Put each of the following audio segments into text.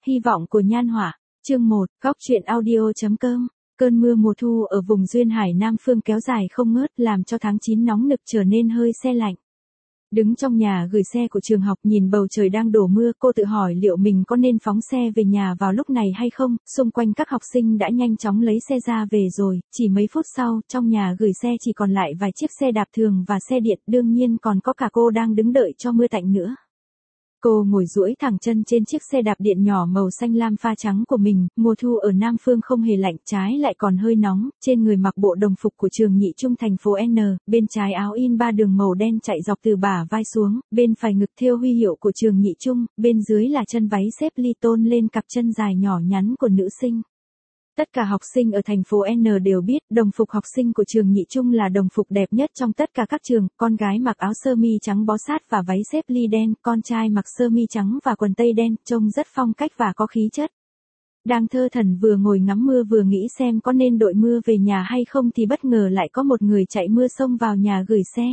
Hy vọng của Nhan Họa. Chương 1, Góc truyện audio.com. Cơn mưa mùa thu ở vùng duyên hải Nam Phương kéo dài không ngớt làm cho tháng 9 nóng nực trở nên hơi se lạnh. Đứng trong nhà gửi xe của trường học nhìn bầu trời đang đổ mưa, cô tự hỏi liệu mình có nên phóng xe về nhà vào lúc này hay không. Xung quanh các học sinh đã nhanh chóng lấy xe ra về rồi, chỉ mấy phút sau, trong nhà gửi xe chỉ còn lại vài chiếc xe đạp thường và xe điện, đương nhiên còn có cả cô đang đứng đợi cho mưa tạnh nữa. Cô ngồi duỗi thẳng chân trên chiếc xe đạp điện nhỏ màu xanh lam pha trắng của mình, mùa thu ở Nam Phương không hề lạnh, trái lại còn hơi nóng, trên người mặc bộ đồng phục của trường nhị trung thành phố N, bên trái áo in 3 đường màu đen chạy dọc từ bả vai xuống, bên phải ngực thêu huy hiệu của trường nhị trung, bên dưới là chân váy xếp ly tôn lên cặp chân dài nhỏ nhắn của nữ sinh. Tất cả học sinh ở thành phố N đều biết, đồng phục học sinh của trường nhị trung là đồng phục đẹp nhất trong tất cả các trường, con gái mặc áo sơ mi trắng bó sát và váy xếp ly đen, con trai mặc sơ mi trắng và quần tây đen, trông rất phong cách và có khí chất. Đang thơ thẩn vừa ngồi ngắm mưa vừa nghĩ xem có nên đội mưa về nhà hay không thì bất ngờ lại có một người chạy mưa xông vào nhà gửi xe.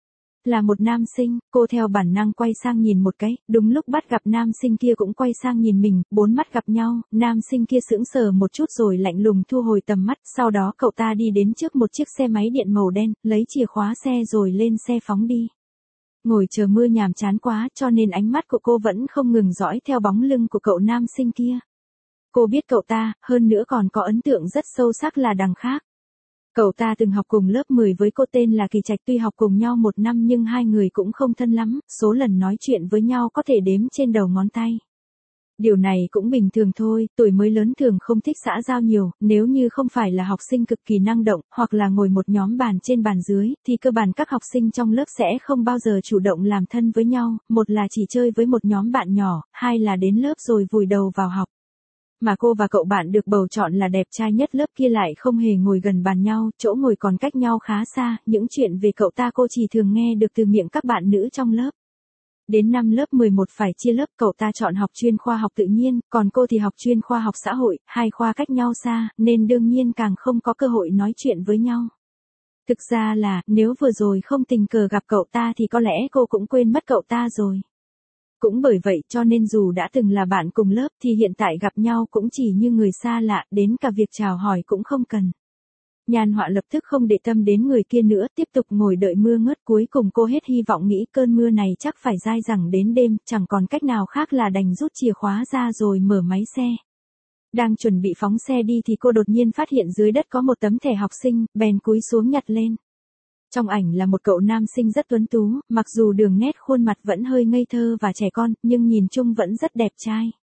Là một nam sinh, cô theo bản năng quay sang nhìn một cái, đúng lúc bắt gặp nam sinh kia cũng quay sang nhìn mình, bốn mắt gặp nhau, nam sinh kia sững sờ một chút rồi lạnh lùng thu hồi tầm mắt, sau đó cậu ta đi đến trước một chiếc xe máy điện màu đen, lấy chìa khóa xe rồi lên xe phóng đi. Ngồi chờ mưa nhàm chán quá cho nên ánh mắt của cô vẫn không ngừng dõi theo bóng lưng của cậu nam sinh kia. Cô biết cậu ta, hơn nữa còn có ấn tượng rất sâu sắc là đằng khác. Cậu ta từng học cùng lớp 10 với cô tên là Kỳ Trạch, tuy học cùng nhau một năm nhưng hai người cũng không thân lắm, số lần nói chuyện với nhau có thể đếm trên đầu ngón tay. Điều này cũng bình thường thôi, tuổi mới lớn thường không thích xã giao nhiều, nếu như không phải là học sinh cực kỳ năng động, hoặc là ngồi một nhóm bàn trên bàn dưới, thì cơ bản các học sinh trong lớp sẽ không bao giờ chủ động làm thân với nhau, một là chỉ chơi với một nhóm bạn nhỏ, hai là đến lớp rồi vùi đầu vào học. Mà cô và cậu bạn được bầu chọn là đẹp trai nhất lớp kia lại không hề ngồi gần bàn nhau, chỗ ngồi còn cách nhau khá xa, những chuyện về cậu ta cô chỉ thường nghe được từ miệng các bạn nữ trong lớp. Đến năm lớp 11 phải chia lớp, cậu ta chọn học chuyên khoa học tự nhiên, còn cô thì học chuyên khoa học xã hội, hai khoa cách nhau xa, nên đương nhiên càng không có cơ hội nói chuyện với nhau. Thực ra là, nếu vừa rồi không tình cờ gặp cậu ta thì có lẽ cô cũng quên mất cậu ta rồi. Cũng bởi vậy cho nên dù đã từng là bạn cùng lớp thì hiện tại gặp nhau cũng chỉ như người xa lạ, đến cả việc chào hỏi cũng không cần. Nhan Họa lập tức không để tâm đến người kia nữa, tiếp tục ngồi đợi mưa ngớt, cuối cùng cô hết hy vọng nghĩ cơn mưa này chắc phải dai dẳng đến đêm, chẳng còn cách nào khác là đành rút chìa khóa ra rồi mở máy xe. Đang chuẩn bị phóng xe đi thì cô đột nhiên phát hiện dưới đất có một tấm thẻ học sinh, bèn cúi xuống nhặt lên. Trong ảnh là một cậu nam sinh rất tuấn tú, mặc dù đường nét khuôn mặt vẫn hơi ngây thơ và trẻ con, nhưng nhìn chung vẫn rất đẹp trai.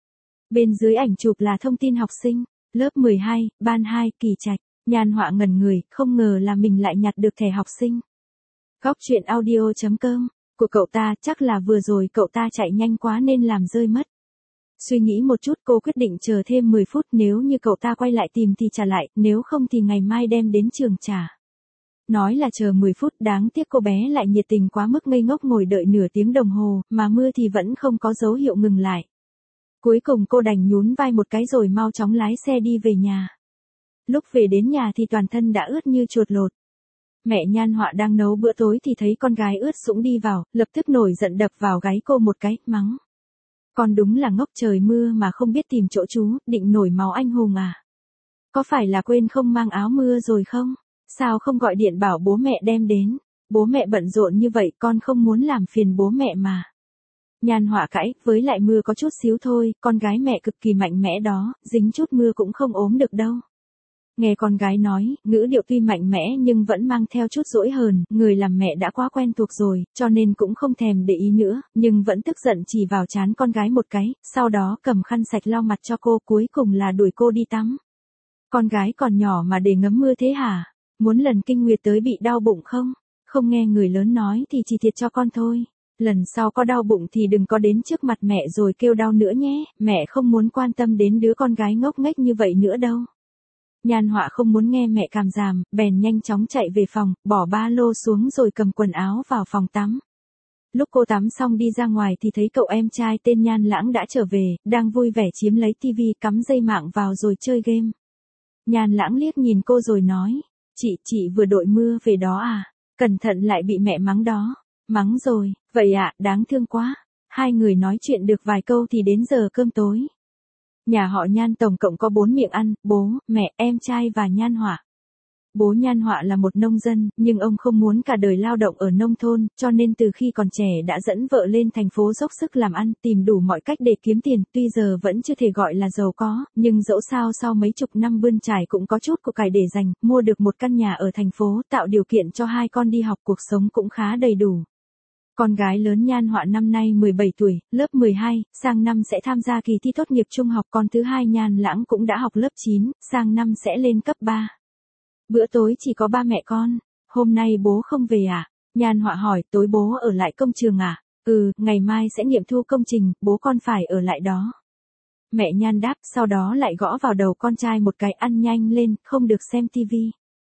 Bên dưới ảnh chụp là thông tin học sinh, lớp 12, ban 2, Kỳ Trạch. Nhan Họa ngẩn người, không ngờ là mình lại nhặt được thẻ học sinh. Góc truyện audio.com, của cậu ta, chắc là vừa rồi cậu ta chạy nhanh quá nên làm rơi mất. Suy nghĩ một chút cô quyết định chờ thêm 10 phút, nếu như cậu ta quay lại tìm thì trả lại, nếu không thì ngày mai đem đến trường trả. Nói là chờ 10 phút, đáng tiếc cô bé lại nhiệt tình quá mức ngây ngốc ngồi đợi nửa tiếng đồng hồ, mà mưa thì vẫn không có dấu hiệu ngừng lại. Cuối cùng cô đành nhún vai một cái rồi mau chóng lái xe đi về nhà. Lúc về đến nhà thì toàn thân đã ướt như chuột lột. Mẹ Nhan Họa đang nấu bữa tối thì thấy con gái ướt sũng đi vào, lập tức nổi giận đập vào gáy cô một cái, mắng. Con đúng là ngốc, trời mưa mà không biết tìm chỗ trú, định nổi máu anh hùng à? Có phải là quên không mang áo mưa rồi không? Sao không gọi điện bảo bố mẹ đem đến? Bố mẹ bận rộn như vậy, con không muốn làm phiền bố mẹ mà. Nhan Họa cãi, với lại mưa có chút xíu thôi, con gái mẹ cực kỳ mạnh mẽ đó, dính chút mưa cũng không ốm được đâu. Nghe con gái nói, ngữ điệu tuy mạnh mẽ nhưng vẫn mang theo chút dỗi hờn, người làm mẹ đã quá quen thuộc rồi, cho nên cũng không thèm để ý nữa, nhưng vẫn tức giận chỉ vào trán con gái một cái, sau đó cầm khăn sạch lau mặt cho cô, cuối cùng là đuổi cô đi tắm. Con gái còn nhỏ mà để ngấm mưa thế hả? Muốn lần kinh nguyệt tới bị đau bụng không? Không nghe người lớn nói thì chỉ thiệt cho con thôi. Lần sau có đau bụng thì đừng có đến trước mặt mẹ rồi kêu đau nữa nhé, mẹ không muốn quan tâm đến đứa con gái ngốc nghếch như vậy nữa đâu. Nhan Họa không muốn nghe mẹ càm ràm, bèn nhanh chóng chạy về phòng, bỏ ba lô xuống rồi cầm quần áo vào phòng tắm. Lúc cô tắm xong đi ra ngoài thì thấy cậu em trai tên Nhan Lãng đã trở về, đang vui vẻ chiếm lấy tivi, cắm dây mạng vào rồi chơi game. Nhan Lãng liếc nhìn cô rồi nói, chị vừa đội mưa về đó à? Cẩn thận lại bị mẹ mắng đó. Mắng rồi, vậy ạ, đáng thương quá. Hai người nói chuyện được vài câu thì đến giờ cơm tối. Nhà họ Nhan tổng cộng có 4 miệng ăn, bố, mẹ, em trai và Nhan Họa. Bố Nhan Họa là một nông dân, nhưng ông không muốn cả đời lao động ở nông thôn, cho nên từ khi còn trẻ đã dẫn vợ lên thành phố dốc sức làm ăn, tìm đủ mọi cách để kiếm tiền, tuy giờ vẫn chưa thể gọi là giàu có, nhưng dẫu sao sau mấy chục năm bươn trải cũng có chút của cải để dành, mua được một căn nhà ở thành phố, tạo điều kiện cho 2 con đi học, cuộc sống cũng khá đầy đủ. Con gái lớn Nhan Họa năm nay 17 tuổi, lớp 12, sang năm sẽ tham gia kỳ thi tốt nghiệp trung học, con thứ hai Nhan Lãng cũng đã học lớp 9, sang năm sẽ lên cấp 3. Bữa tối chỉ có ba mẹ con. Hôm nay bố không về à? Nhan Họa hỏi, tối bố ở lại công trường à? Ừ, ngày mai sẽ nghiệm thu công trình, bố con phải ở lại đó. Mẹ Nhan đáp, sau đó lại gõ vào đầu con trai một cái, ăn nhanh lên, không được xem tivi.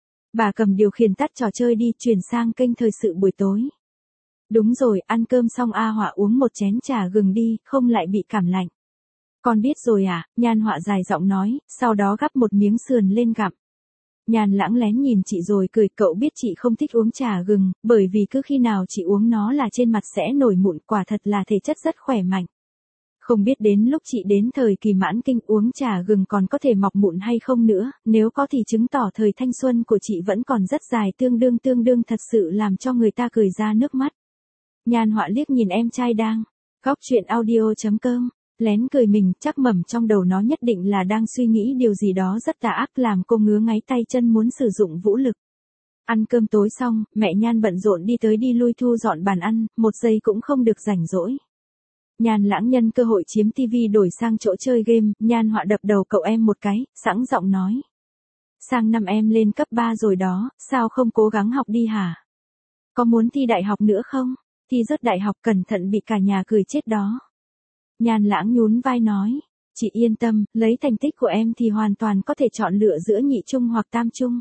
Bà cầm điều khiển tắt trò chơi đi, chuyển sang kênh thời sự buổi tối. Đúng rồi, ăn cơm xong A Họa uống một chén trà gừng đi, không lại bị cảm lạnh. Con biết rồi à? Nhan Họa dài giọng nói, sau đó gắp một miếng sườn lên gặm. Nhan Lãng lén nhìn chị rồi cười, cậu biết chị không thích uống trà gừng, bởi vì cứ khi nào chị uống nó là trên mặt sẽ nổi mụn, quả thật là thể chất rất khỏe mạnh. Không biết đến lúc chị đến thời kỳ mãn kinh uống trà gừng còn có thể mọc mụn hay không nữa, nếu có thì chứng tỏ thời thanh xuân của chị vẫn còn rất dài, tương đương thật sự làm cho người ta cười ra nước mắt. Nhan Họa liếc nhìn em trai đang góc chuyện audio.com, lén cười mình, chắc mẩm trong đầu nó nhất định là đang suy nghĩ điều gì đó rất tà ác, làm cô ngứa ngáy tay chân muốn sử dụng vũ lực. Ăn cơm tối xong, mẹ Nhan bận rộn đi tới đi lui thu dọn bàn ăn, một giây cũng không được rảnh rỗi. Nhan Lãng nhân cơ hội chiếm tivi đổi sang chỗ chơi game, Nhan Họa đập đầu cậu em một cái, sẵn giọng nói. Sang năm em lên cấp 3 rồi đó, sao không cố gắng học đi hả? Có muốn thi đại học nữa không? Thi rớt đại học cẩn thận bị cả nhà cười chết đó. Nhan Lãng nhún vai nói, chị yên tâm, lấy thành tích của em thì hoàn toàn có thể chọn lựa giữa nhị trung hoặc tam trung.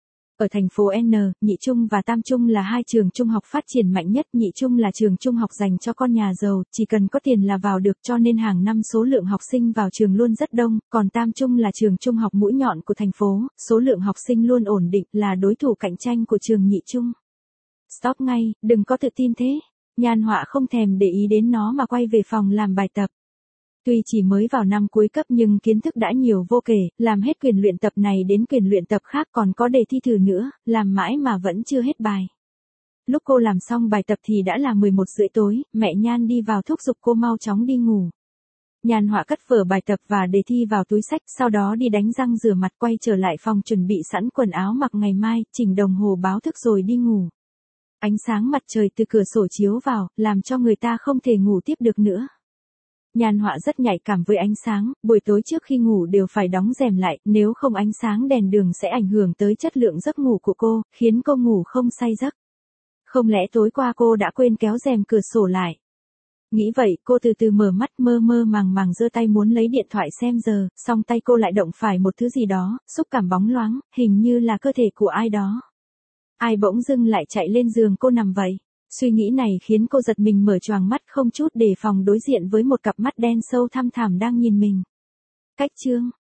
Ở thành phố N, nhị trung và tam trung là 2 trường trung học phát triển mạnh nhất, nhị trung là trường trung học dành cho con nhà giàu, chỉ cần có tiền là vào được, cho nên hàng năm số lượng học sinh vào trường luôn rất đông, còn tam trung là trường trung học mũi nhọn của thành phố, số lượng học sinh luôn ổn định, là đối thủ cạnh tranh của trường nhị trung. Stop ngay, đừng có tự tin thế. Nhan Họa không thèm để ý đến nó mà quay về phòng làm bài tập. Tuy chỉ mới vào năm cuối cấp nhưng kiến thức đã nhiều vô kể, làm hết quyền luyện tập này đến quyền luyện tập khác, còn có đề thi thử nữa, làm mãi mà vẫn chưa hết bài. Lúc cô làm xong bài tập thì đã là 11:30 tối, mẹ Nhan đi vào thúc giục cô mau chóng đi ngủ. Nhan Họa cất vở bài tập và đề thi vào túi xách, sau đó đi đánh răng rửa mặt, quay trở lại phòng chuẩn bị sẵn quần áo mặc ngày mai, chỉnh đồng hồ báo thức rồi đi ngủ. Ánh sáng mặt trời từ cửa sổ chiếu vào, làm cho người ta không thể ngủ tiếp được nữa. Nhan Họa rất nhạy cảm với ánh sáng, buổi tối trước khi ngủ đều phải đóng rèm lại, nếu không ánh sáng đèn đường sẽ ảnh hưởng tới chất lượng giấc ngủ của cô, khiến cô ngủ không say giấc. Không lẽ tối qua cô đã quên kéo rèm cửa sổ lại? Nghĩ vậy, cô từ từ mở mắt, mơ màng giơ tay muốn lấy điện thoại xem giờ, song tay cô lại động phải một thứ gì đó, xúc cảm bóng loáng, hình như là cơ thể của ai đó. Ai bỗng dưng lại chạy lên giường cô nằm vậy? Suy nghĩ này khiến cô giật mình mở choàng mắt, không chút đề phòng đối diện với một cặp mắt đen sâu thăm thẳm đang nhìn mình. Cách chương